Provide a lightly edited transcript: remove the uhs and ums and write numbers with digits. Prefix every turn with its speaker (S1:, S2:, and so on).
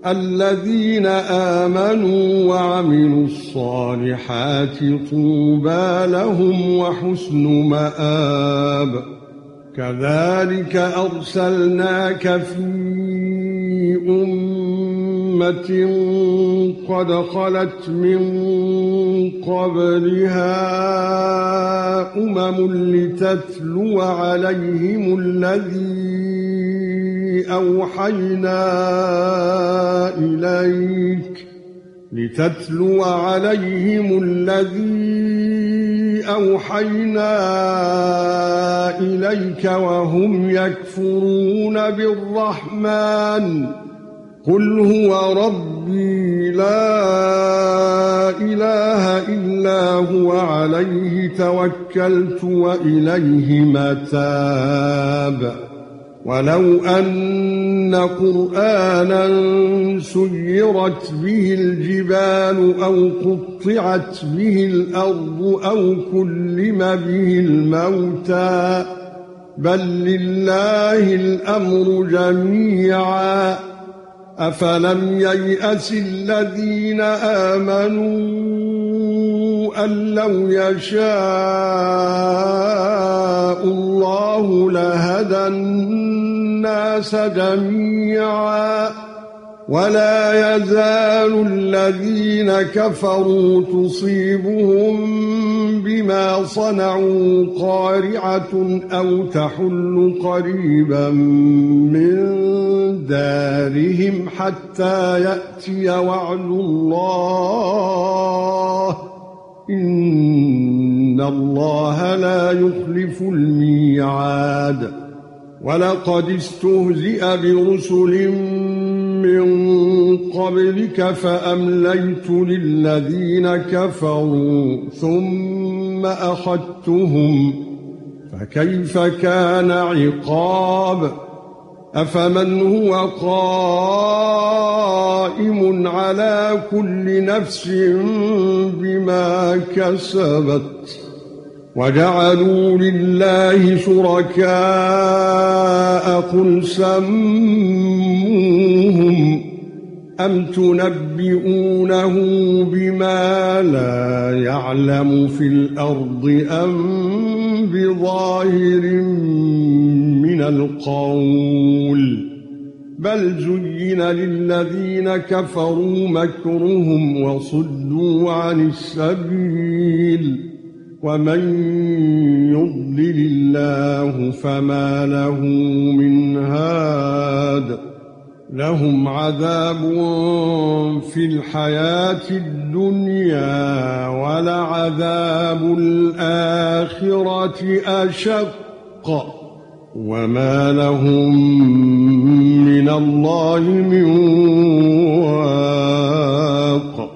S1: الذين آمنوا وعملوا الصالحات طوبى لهم وحسن مآب. كذلك أرسلناك في أمة قد خلت من قبلها لتتلو عليهم الذي أوحينا إليك وهم يكفرون بالرحمن. قل هو ربي لا إله إلا هو عليه توكلت وإليه متاب. ولو أن قرآنا سيرت به الجبال أو قطعت به الأرض أو كلم به الموتى بل لله الأمر جميعا. أفلم ييأس الذين آمنوا أن لو يشاء الله لهدى الناس جميعا ولا يزال الذين كفروا تصيبهم بما صنعوا قارعة أو تحل قريبا من دارهم حتى يأتي وعد الله إن الله لا يخلف الميعاد. ولقد استهزئ برسل من قبلك فأمليت للذين كفروا ثم أخذتهم فكيف كان عقاب. أفمن هو قائم على كل نفس بما كسبت وجعلوا لله شركاء قل سموهم أم تنبئونه بما لا يعلم في الأرض أم بظاهر من القول بل زين للذين كفروا مكرهم وصدوا عن السبيل ومن يضلل الله فما له من هاد. لهم عذاب في الحياة الدنيا ولعذاب الآخرة أشق وما لهم من الله من واق.